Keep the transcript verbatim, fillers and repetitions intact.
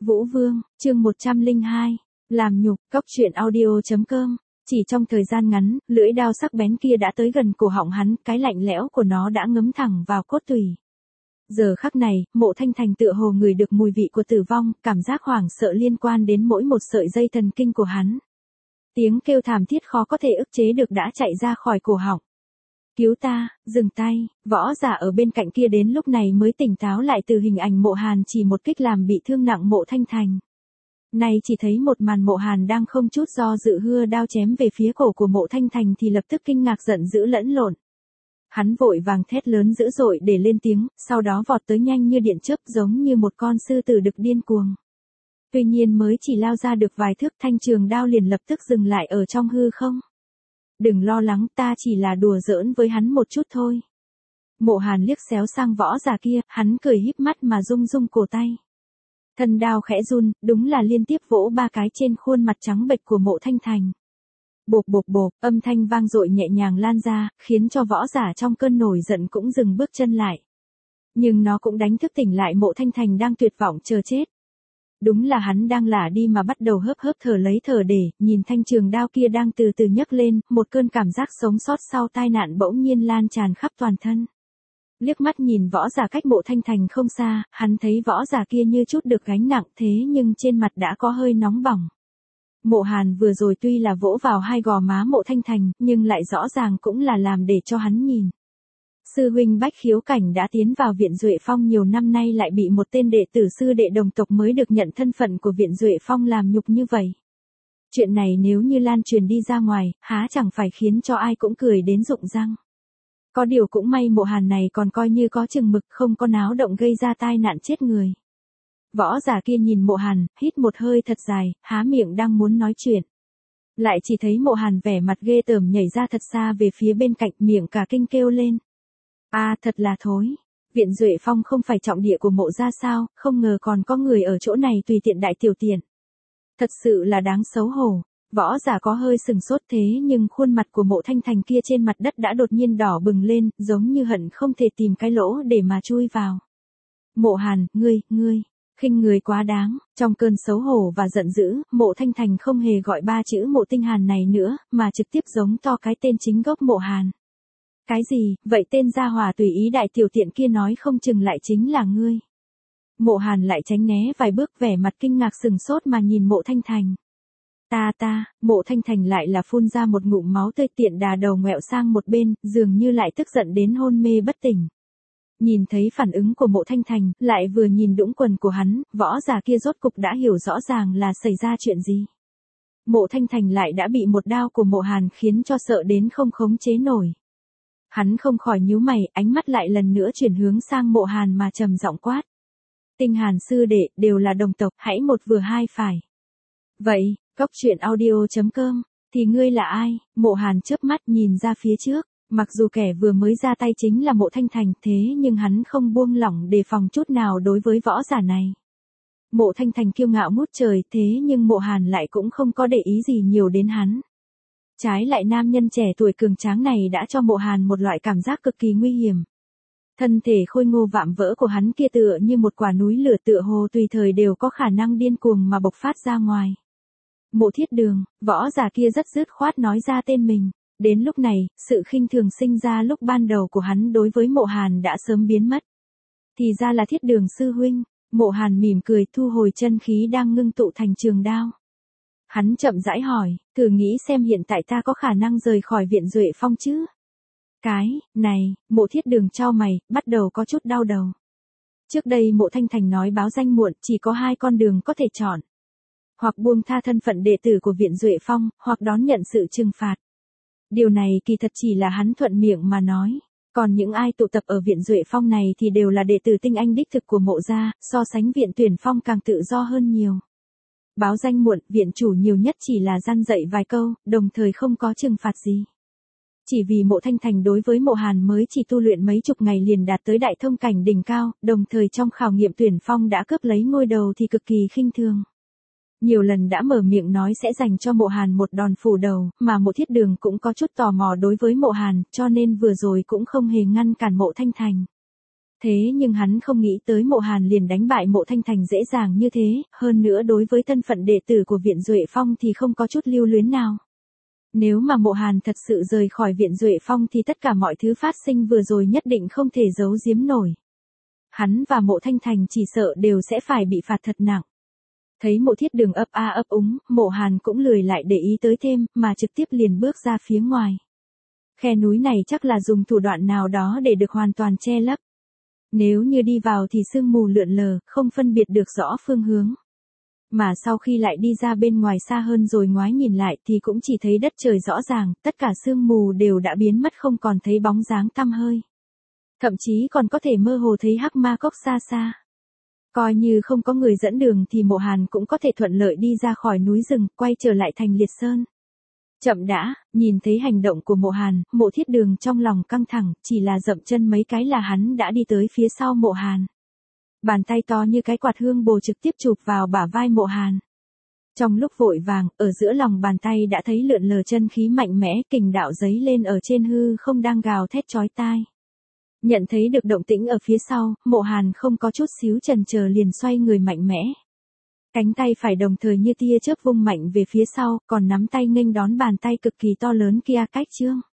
Vũ Vương, chương một trăm lẻ hai, làm nhục, cóc truyện audio.com. Chỉ trong thời gian ngắn, lưỡi đao sắc bén kia đã tới gần cổ họng hắn, cái lạnh lẽo của nó đã ngấm thẳng vào cốt tủy. Giờ khắc này, Mộ Thanh Thành tựa hồ ngửi được mùi vị của tử vong, cảm giác hoảng sợ liên quan đến mỗi một sợi dây thần kinh của hắn. Tiếng kêu thảm thiết khó có thể ức chế được đã chạy ra khỏi cổ họng. Cứu ta, dừng tay, võ giả ở bên cạnh kia đến lúc này mới tỉnh táo lại từ hình ảnh Mộ Hàn chỉ một kích làm bị thương nặng Mộ Thanh Thành. Nay chỉ thấy một màn Mộ Hàn đang không chút do dự hưa đao chém về phía cổ của Mộ Thanh Thành thì lập tức kinh ngạc giận dữ lẫn lộn. Hắn vội vàng thét lớn dữ dội để lên tiếng, sau đó vọt tới nhanh như điện chớp giống như một con sư tử đực điên cuồng. Tuy nhiên mới chỉ lao ra được vài thước thanh trường đao liền lập tức dừng lại ở trong hư không. Đừng lo lắng, ta chỉ là đùa giỡn với hắn một chút thôi. Mộ Hàn liếc xéo sang võ giả kia, hắn cười híp mắt mà rung rung cổ tay. Thân đao khẽ run, đúng là liên tiếp vỗ ba cái trên khuôn mặt trắng bệch của Mộ Thanh Thành. Bộp bộp bộp, âm thanh vang dội nhẹ nhàng lan ra, khiến cho võ giả trong cơn nổi giận cũng dừng bước chân lại. Nhưng nó cũng đánh thức tỉnh lại Mộ Thanh Thành đang tuyệt vọng chờ chết. Đúng là hắn đang lả đi mà bắt đầu hớp hớp thở lấy thở để, nhìn thanh trường đao kia đang từ từ nhấc lên, một cơn cảm giác sống sót sau tai nạn bỗng nhiên lan tràn khắp toàn thân. Liếc mắt nhìn võ giả cách Mộ Thanh Thành không xa, hắn thấy võ giả kia như chút được gánh nặng thế nhưng trên mặt đã có hơi nóng bỏng. Mộ Hàn vừa rồi tuy là vỗ vào hai gò má Mộ Thanh Thành, nhưng lại rõ ràng cũng là làm để cho hắn nhìn. Sư huynh Bách Khiếu Cảnh đã tiến vào Viện Duệ Phong nhiều năm nay lại bị một tên đệ tử sư đệ đồng tộc mới được nhận thân phận của Viện Duệ Phong làm nhục như vậy. Chuyện này nếu như lan truyền đi ra ngoài, há chẳng phải khiến cho ai cũng cười đến rụng răng. Có điều cũng may Mộ Hàn này còn coi như có chừng mực, không có náo động gây ra tai nạn chết người. Võ giả kia nhìn Mộ Hàn, hít một hơi thật dài, há miệng đang muốn nói chuyện. Lại chỉ thấy Mộ Hàn vẻ mặt ghê tởm nhảy ra thật xa về phía bên cạnh, miệng cả kinh kêu lên. À, thật là thối. Viện Duệ Phong không phải trọng địa của Mộ gia sao, không ngờ còn có người ở chỗ này tùy tiện đại tiểu tiện. Thật sự là đáng xấu hổ. Võ giả có hơi sừng sốt thế nhưng khuôn mặt của Mộ Thanh Thành kia trên mặt đất đã đột nhiên đỏ bừng lên, giống như hận không thể tìm cái lỗ để mà chui vào. Mộ Hàn, ngươi, ngươi, khinh người quá đáng. Trong cơn xấu hổ và giận dữ, Mộ Thanh Thành không hề gọi ba chữ Mộ Tinh Hàn này nữa, mà trực tiếp giống to cái tên chính gốc Mộ Hàn. Cái gì, vậy tên gia hỏa tùy ý đại tiểu tiện kia nói không chừng lại chính là ngươi. Mộ Hàn lại tránh né vài bước, vẻ mặt kinh ngạc sừng sốt mà nhìn Mộ Thanh Thành. Ta ta, Mộ Thanh Thành lại là phun ra một ngụm máu tươi, tiện đà đầu ngoẹo sang một bên, dường như lại tức giận đến hôn mê bất tỉnh. Nhìn thấy phản ứng của Mộ Thanh Thành, lại vừa nhìn đũng quần của hắn, võ giả kia rốt cục đã hiểu rõ ràng là xảy ra chuyện gì. Mộ Thanh Thành lại đã bị một đao của Mộ Hàn khiến cho sợ đến không khống chế nổi. Hắn không khỏi nhíu mày, ánh mắt lại lần nữa chuyển hướng sang Mộ Hàn mà trầm giọng quát. Tinh Hàn sư đệ, đều là đồng tộc, hãy một vừa hai phải. Vậy, cóc truyện audio.com, thì ngươi là ai? Mộ Hàn chớp mắt nhìn ra phía trước, mặc dù kẻ vừa mới ra tay chính là Mộ Thanh Thành, thế nhưng hắn không buông lỏng đề phòng chút nào đối với võ giả này. Mộ Thanh Thành kiêu ngạo ngút trời, thế nhưng Mộ Hàn lại cũng không có để ý gì nhiều đến hắn. Trái lại nam nhân trẻ tuổi cường tráng này đã cho Mộ Hàn một loại cảm giác cực kỳ nguy hiểm. Thân thể khôi ngô vạm vỡ của hắn kia tựa như một quả núi lửa, tựa hồ tùy thời đều có khả năng điên cuồng mà bộc phát ra ngoài. Mộ Thiết Đường, võ giả kia rất dứt khoát nói ra tên mình. Đến lúc này, sự khinh thường sinh ra lúc ban đầu của hắn đối với Mộ Hàn đã sớm biến mất. Thì ra là Thiết Đường sư huynh. Mộ Hàn mỉm cười thu hồi chân khí đang ngưng tụ thành trường đao. Hắn chậm rãi hỏi, thử nghĩ xem hiện tại ta có khả năng rời khỏi Viện Duệ Phong chứ? Cái, này, Mộ Thiết Đường chau mày, bắt đầu có chút đau đầu. Trước đây Mộ Thanh Thành nói báo danh muộn, chỉ có hai con đường có thể chọn. Hoặc buông tha thân phận đệ tử của Viện Duệ Phong, hoặc đón nhận sự trừng phạt. Điều này kỳ thật chỉ là hắn thuận miệng mà nói. Còn những ai tụ tập ở Viện Duệ Phong này thì đều là đệ tử tinh anh đích thực của Mộ gia, so sánh Viện Tuyển Phong càng tự do hơn nhiều. Báo danh muộn, viện chủ nhiều nhất chỉ là răn dạy vài câu, đồng thời không có trừng phạt gì. Chỉ vì Mộ Thanh Thành đối với Mộ Hàn mới chỉ tu luyện mấy chục ngày liền đạt tới đại thông cảnh đỉnh cao, đồng thời trong khảo nghiệm tuyển phong đã cướp lấy ngôi đầu thì cực kỳ khinh thường. Nhiều lần đã mở miệng nói sẽ dành cho Mộ Hàn một đòn phủ đầu, mà Mộ Thiết Đường cũng có chút tò mò đối với Mộ Hàn, cho nên vừa rồi cũng không hề ngăn cản Mộ Thanh Thành. Thế nhưng hắn không nghĩ tới Mộ Hàn liền đánh bại Mộ Thanh Thành dễ dàng như thế, hơn nữa đối với thân phận đệ tử của Viện Duệ Phong thì không có chút lưu luyến nào. Nếu mà Mộ Hàn thật sự rời khỏi Viện Duệ Phong thì tất cả mọi thứ phát sinh vừa rồi nhất định không thể giấu giếm nổi. Hắn và Mộ Thanh Thành chỉ sợ đều sẽ phải bị phạt thật nặng. Thấy Mộ Thiết Đường ấp a ấp úng, Mộ Hàn cũng lười lại để ý tới thêm, mà trực tiếp liền bước ra phía ngoài. Khe núi này chắc là dùng thủ đoạn nào đó để được hoàn toàn che lấp. Nếu như đi vào thì sương mù lượn lờ, không phân biệt được rõ phương hướng. Mà sau khi lại đi ra bên ngoài xa hơn rồi ngoái nhìn lại thì cũng chỉ thấy đất trời rõ ràng, tất cả sương mù đều đã biến mất không còn thấy bóng dáng tăm hơi. Thậm chí còn có thể mơ hồ thấy Hắc Ma Cốc xa xa. Coi như không có người dẫn đường thì Mộ Hàn cũng có thể thuận lợi đi ra khỏi núi rừng, quay trở lại thành Liệt Sơn. Chậm đã, nhìn thấy hành động của Mộ Hàn, Mộ Thiết Đường trong lòng căng thẳng, chỉ là dậm chân mấy cái là hắn đã đi tới phía sau Mộ Hàn. Bàn tay to như cái quạt hương bồ trực tiếp chụp vào bả vai Mộ Hàn. Trong lúc vội vàng, ở giữa lòng bàn tay đã thấy lượn lờ chân khí mạnh mẽ, kình đạo giấy lên ở trên hư không đang gào thét chói tai. Nhận thấy được động tĩnh ở phía sau, Mộ Hàn không có chút xíu chần chờ liền xoay người mạnh mẽ. Cánh tay phải đồng thời như tia chớp vung mạnh về phía sau, còn nắm tay nghênh đón bàn tay cực kỳ to lớn kia cách trương.